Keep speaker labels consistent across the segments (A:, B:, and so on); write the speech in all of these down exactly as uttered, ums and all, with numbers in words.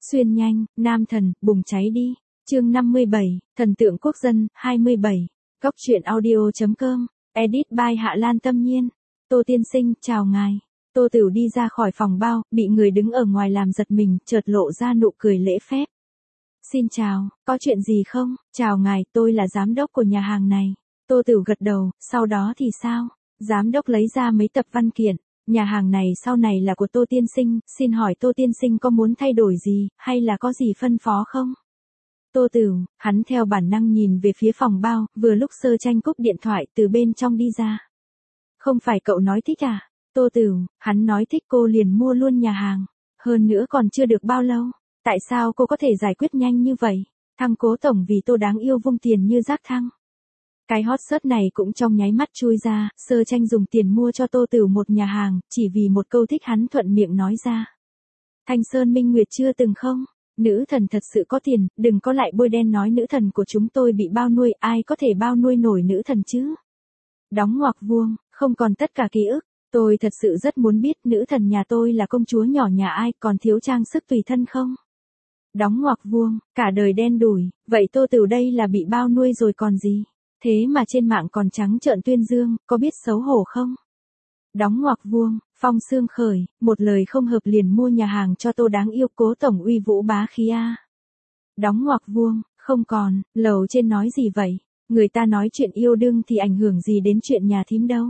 A: Xuyên nhanh, nam thần, bùng cháy đi. Chương năm mươi bảy, thần tượng quốc dân, hai mươi bảy. Góc truyện audio chấm com, edit by Hạ Lan Tâm Nhiên. Tô tiên sinh, chào ngài. Tô Tửu đi ra khỏi phòng bao, bị người đứng ở ngoài làm giật mình, chợt lộ ra nụ cười lễ phép. Xin chào, có chuyện gì không? Chào ngài, tôi là giám đốc của nhà hàng này. Tô Tửu gật đầu, sau đó thì sao? Giám đốc lấy ra mấy tập văn kiện. Nhà hàng này sau này là của Tô tiên sinh, xin hỏi Tô tiên sinh có muốn thay đổi gì, hay là có gì phân phó không? Tô Tửu, hắn theo bản năng nhìn về phía phòng bao, vừa lúc Sơ Tranh cúp điện thoại từ bên trong đi ra. Không phải cậu nói thích à? Tô Tửu, hắn nói thích cô liền mua luôn nhà hàng. Hơn nữa còn chưa được bao lâu. Tại sao cô có thể giải quyết nhanh như vậy? Thăng Cố tổng vì Tô đáng yêu vung tiền như rác thăng. Cái hot search này cũng trong nháy mắt chui ra, Sơ Tranh dùng tiền mua cho Tô Tửu một nhà hàng, chỉ vì một câu thích hắn thuận miệng nói ra. Thanh Sơn Minh Nguyệt chưa từng không? Nữ thần thật sự có tiền, đừng có lại bôi đen nói nữ thần của chúng tôi bị bao nuôi, ai có thể bao nuôi nổi nữ thần chứ? Đóng ngoặc vuông, không còn tất cả ký ức, tôi thật sự rất muốn biết nữ thần nhà tôi là công chúa nhỏ nhà ai, còn thiếu trang sức tùy thân không? Đóng ngoặc vuông, cả đời đen đủi, vậy Tô Tửu đây là bị bao nuôi rồi còn gì? Thế mà trên mạng còn trắng trợn tuyên dương, có biết xấu hổ không? Đóng ngoặc vuông, phong sương khởi, một lời không hợp liền mua nhà hàng cho Tô đáng yêu, Cố tổng uy vũ bá khí a. Đóng ngoặc vuông, không còn, lầu trên nói gì vậy? Người ta nói chuyện yêu đương thì ảnh hưởng gì đến chuyện nhà thím đâu.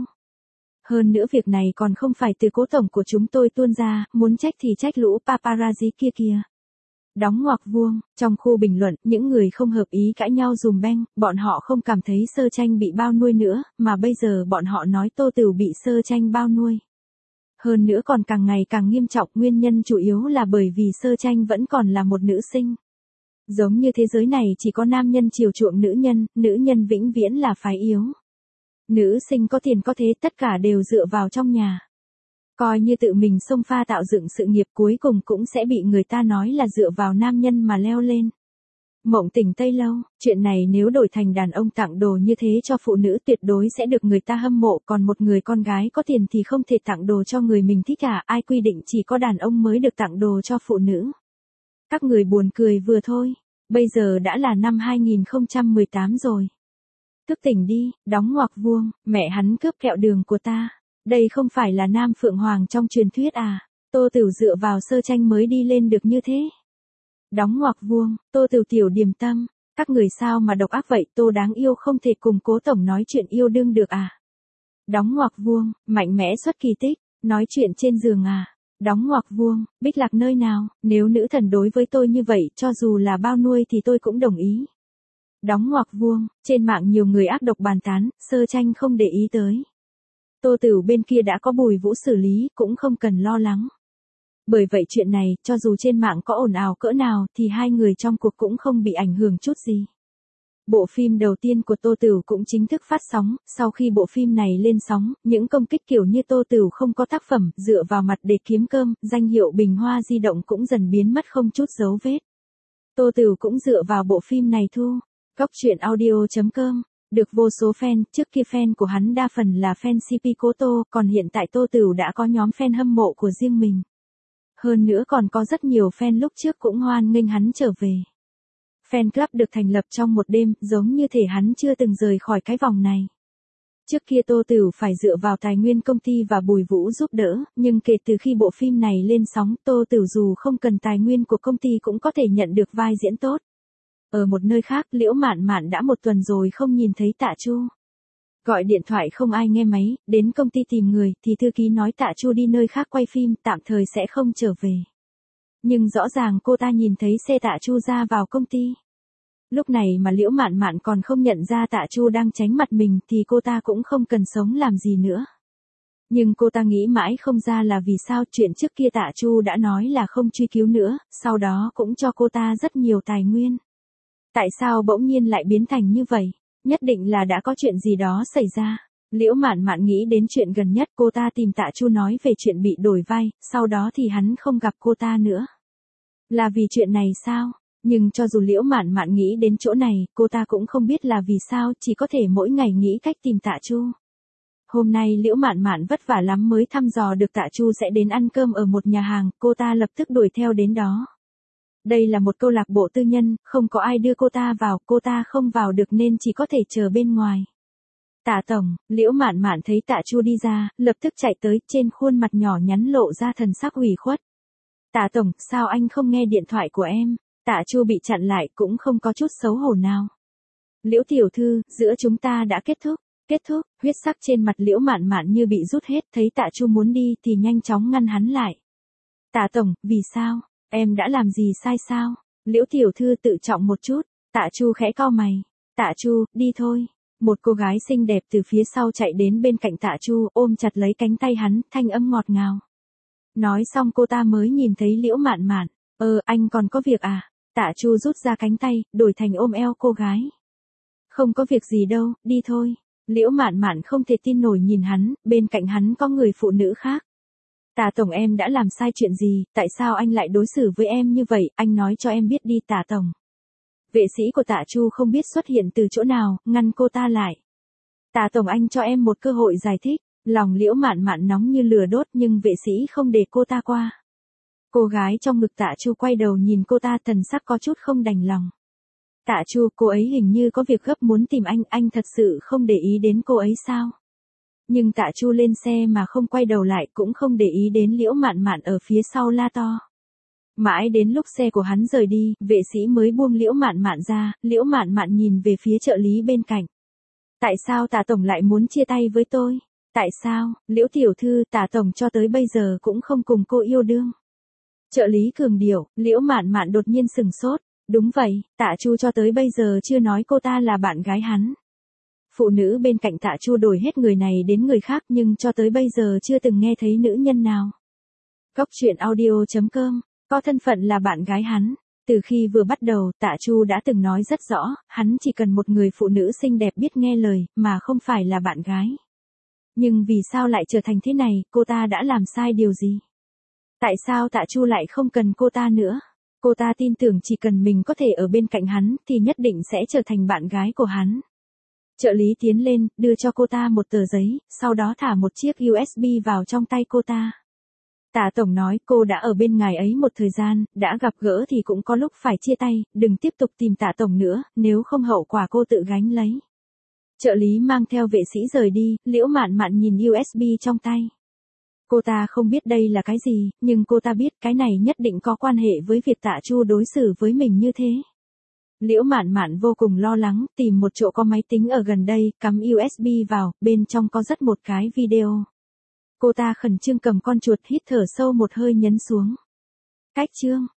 A: Hơn nữa việc này còn không phải từ Cố tổng của chúng tôi tuôn ra, muốn trách thì trách lũ paparazzi kia kìa. Đóng ngoặc vuông, trong khu bình luận, những người không hợp ý cãi nhau dùm beng, bọn họ không cảm thấy Sơ Tranh bị bao nuôi nữa, mà bây giờ bọn họ nói Tô Tửu bị Sơ Tranh bao nuôi. Hơn nữa còn càng ngày càng nghiêm trọng, nguyên nhân chủ yếu là bởi vì Sơ Tranh vẫn còn là một nữ sinh. Giống như thế giới này chỉ có nam nhân chiều chuộng nữ nhân, nữ nhân vĩnh viễn là phái yếu. Nữ sinh có tiền có thế tất cả đều dựa vào trong nhà. Coi như tự mình xông pha tạo dựng sự nghiệp cuối cùng cũng sẽ bị người ta nói là dựa vào nam nhân mà leo lên. Mộng Tình Tây Lâu, chuyện này nếu đổi thành đàn ông tặng đồ như thế cho phụ nữ tuyệt đối sẽ được người ta hâm mộ, còn một người con gái có tiền thì không thể tặng đồ cho người mình thích à, ai quy định chỉ có đàn ông mới được tặng đồ cho phụ nữ. Các người buồn cười vừa thôi, bây giờ đã là năm hai nghìn không trăm mười tám rồi. Thức tỉnh đi, đóng ngoặc vuông, mẹ hắn cướp kẹo đường của ta. Đây không phải là Nam Phượng Hoàng trong truyền thuyết à, Tô Tửu dựa vào Sơ Tranh mới đi lên được như thế. Đóng ngoặc vuông, Tô Tửu tiểu điềm tâm, các người sao mà độc ác vậy, Tô đáng yêu không thể cùng Cố tổng nói chuyện yêu đương được à. Đóng ngoặc vuông, mạnh mẽ xuất kỳ tích, nói chuyện trên giường à. Đóng ngoặc vuông, Bích Lạc nơi nào, nếu nữ thần đối với tôi như vậy, cho dù là bao nuôi thì tôi cũng đồng ý. Đóng ngoặc vuông, trên mạng nhiều người ác độc bàn tán, Sơ Tranh không để ý tới. Tô Tửu bên kia đã có Bùi Vũ xử lý, cũng không cần lo lắng. Bởi vậy chuyện này, cho dù trên mạng có ồn ào cỡ nào, thì hai người trong cuộc cũng không bị ảnh hưởng chút gì. Bộ phim đầu tiên của Tô Tửu cũng chính thức phát sóng, sau khi bộ phim này lên sóng, những công kích kiểu như Tô Tửu không có tác phẩm, dựa vào mặt để kiếm cơm, danh hiệu Bình Hoa di động cũng dần biến mất không chút dấu vết. Tô Tửu cũng dựa vào bộ phim này thu. Góc truyện audio chấm com. Được vô số fan, trước kia fan của hắn đa phần là fan xê pê Cố Tô, còn hiện tại Tô Tửu đã có nhóm fan hâm mộ của riêng mình. Hơn nữa còn có rất nhiều fan lúc trước cũng hoan nghênh hắn trở về. Fan club được thành lập trong một đêm, giống như thể hắn chưa từng rời khỏi cái vòng này. Trước kia Tô Tửu phải dựa vào tài nguyên công ty và Bùi Vũ giúp đỡ, nhưng kể từ khi bộ phim này lên sóng, Tô Tửu dù không cần tài nguyên của công ty cũng có thể nhận được vai diễn tốt. Ở một nơi khác, Liễu Mạn Mạn đã một tuần rồi không nhìn thấy Tạ Chu. Gọi điện thoại không ai nghe máy, đến công ty tìm người, thì thư ký nói Tạ Chu đi nơi khác quay phim, tạm thời sẽ không trở về. Nhưng rõ ràng cô ta nhìn thấy xe Tạ Chu ra vào công ty. Lúc này mà Liễu Mạn Mạn còn không nhận ra Tạ Chu đang tránh mặt mình thì cô ta cũng không cần sống làm gì nữa. Nhưng cô ta nghĩ mãi không ra là vì sao chuyện trước kia Tạ Chu đã nói là không truy cứu nữa, sau đó cũng cho cô ta rất nhiều tài nguyên. Tại sao bỗng nhiên lại biến thành như vậy? Nhất định là đã có chuyện gì đó xảy ra. Liễu Mạn Mạn nghĩ đến chuyện gần nhất, cô ta tìm Tạ Chu nói về chuyện bị đổi vai, sau đó thì hắn không gặp cô ta nữa. Là vì chuyện này sao? Nhưng cho dù Liễu Mạn Mạn nghĩ đến chỗ này, cô ta cũng không biết là vì sao, chỉ có thể mỗi ngày nghĩ cách tìm Tạ Chu. Hôm nay Liễu Mạn Mạn vất vả lắm mới thăm dò được Tạ Chu sẽ đến ăn cơm ở một nhà hàng, cô ta lập tức đuổi theo đến đó. Đây là một câu lạc bộ tư nhân, không có ai đưa cô ta vào, cô ta không vào được nên chỉ có thể chờ bên ngoài. Tạ tổng, Liễu Mạn Mạn thấy Tạ Chu đi ra, lập tức chạy tới, trên khuôn mặt nhỏ nhắn lộ ra thần sắc ủy khuất. Tạ tổng, sao anh không nghe điện thoại của em? Tạ Chu bị chặn lại cũng không có chút xấu hổ nào. Liễu tiểu thư, giữa chúng ta đã kết thúc. Kết thúc, huyết sắc trên mặt Liễu Mạn Mạn như bị rút hết, thấy Tạ Chu muốn đi thì nhanh chóng ngăn hắn lại. Tạ tổng, vì sao? Em đã làm gì sai sao? Liễu tiểu thư tự trọng một chút. Tạ Chu khẽ cau mày. Tạ Chu, đi thôi. Một cô gái xinh đẹp từ phía sau chạy đến bên cạnh Tạ Chu, ôm chặt lấy cánh tay hắn, thanh âm ngọt ngào. Nói xong cô ta mới nhìn thấy Liễu Mạn Mạn. Ờ, anh còn có việc à? Tạ Chu rút ra cánh tay, đổi thành ôm eo cô gái. Không có việc gì đâu, đi thôi. Liễu Mạn Mạn không thể tin nổi nhìn hắn, bên cạnh hắn có người phụ nữ khác. Tạ tổng, em đã làm sai chuyện gì, tại sao anh lại đối xử với em như vậy, anh nói cho em biết đi Tạ tổng. Vệ sĩ của Tạ Chu không biết xuất hiện từ chỗ nào, ngăn cô ta lại. Tạ tổng, anh cho em một cơ hội giải thích. Lòng Liễu Mạn Mạn nóng như lửa đốt nhưng vệ sĩ không để cô ta qua. Cô gái trong ngực Tạ Chu quay đầu nhìn cô ta, thần sắc có chút không đành lòng. Tạ Chu, cô ấy hình như có việc gấp muốn tìm anh, anh thật sự không để ý đến cô ấy sao? Nhưng Tạ Chu lên xe mà không quay đầu lại, cũng không để ý đến Liễu Mạn Mạn ở phía sau la to. Mãi đến lúc xe của hắn rời đi, vệ sĩ mới buông Liễu Mạn Mạn ra, Liễu Mạn Mạn nhìn về phía trợ lý bên cạnh. Tại sao Tạ tổng lại muốn chia tay với tôi? Tại sao, Liễu tiểu thư, Tạ tổng cho tới bây giờ cũng không cùng cô yêu đương? Trợ lý cường điệu, Liễu Mạn Mạn đột nhiên sừng sốt. Đúng vậy, Tạ Chu cho tới bây giờ chưa nói cô ta là bạn gái hắn. Phụ nữ bên cạnh Tạ Chu đổi hết người này đến người khác nhưng cho tới bây giờ chưa từng nghe thấy nữ nhân nào. Góc truyện audio chấm com, có thân phận là bạn gái hắn. Từ khi vừa bắt đầu, Tạ Chu đã từng nói rất rõ, hắn chỉ cần một người phụ nữ xinh đẹp biết nghe lời, mà không phải là bạn gái. Nhưng vì sao lại trở thành thế này, cô ta đã làm sai điều gì? Tại sao Tạ Chu lại không cần cô ta nữa? Cô ta tin tưởng chỉ cần mình có thể ở bên cạnh hắn thì nhất định sẽ trở thành bạn gái của hắn. Trợ lý tiến lên, đưa cho cô ta một tờ giấy, sau đó thả một chiếc u ét bê vào trong tay cô ta. Tạ tổng nói cô đã ở bên ngài ấy một thời gian, đã gặp gỡ thì cũng có lúc phải chia tay, đừng tiếp tục tìm Tạ tổng nữa, nếu không hậu quả cô tự gánh lấy. Trợ lý mang theo vệ sĩ rời đi, Liễu Mạn Mạn nhìn u ét bê trong tay. Cô ta không biết đây là cái gì, nhưng cô ta biết cái này nhất định có quan hệ với việc Tạ Chu đối xử với mình như thế. Liễu Mạn Mạn vô cùng lo lắng, tìm một chỗ có máy tính ở gần đây, cắm u ét bê vào, bên trong có rất một cái video. Cô ta khẩn trương cầm con chuột, hít thở sâu một hơi nhấn xuống. Cách chương.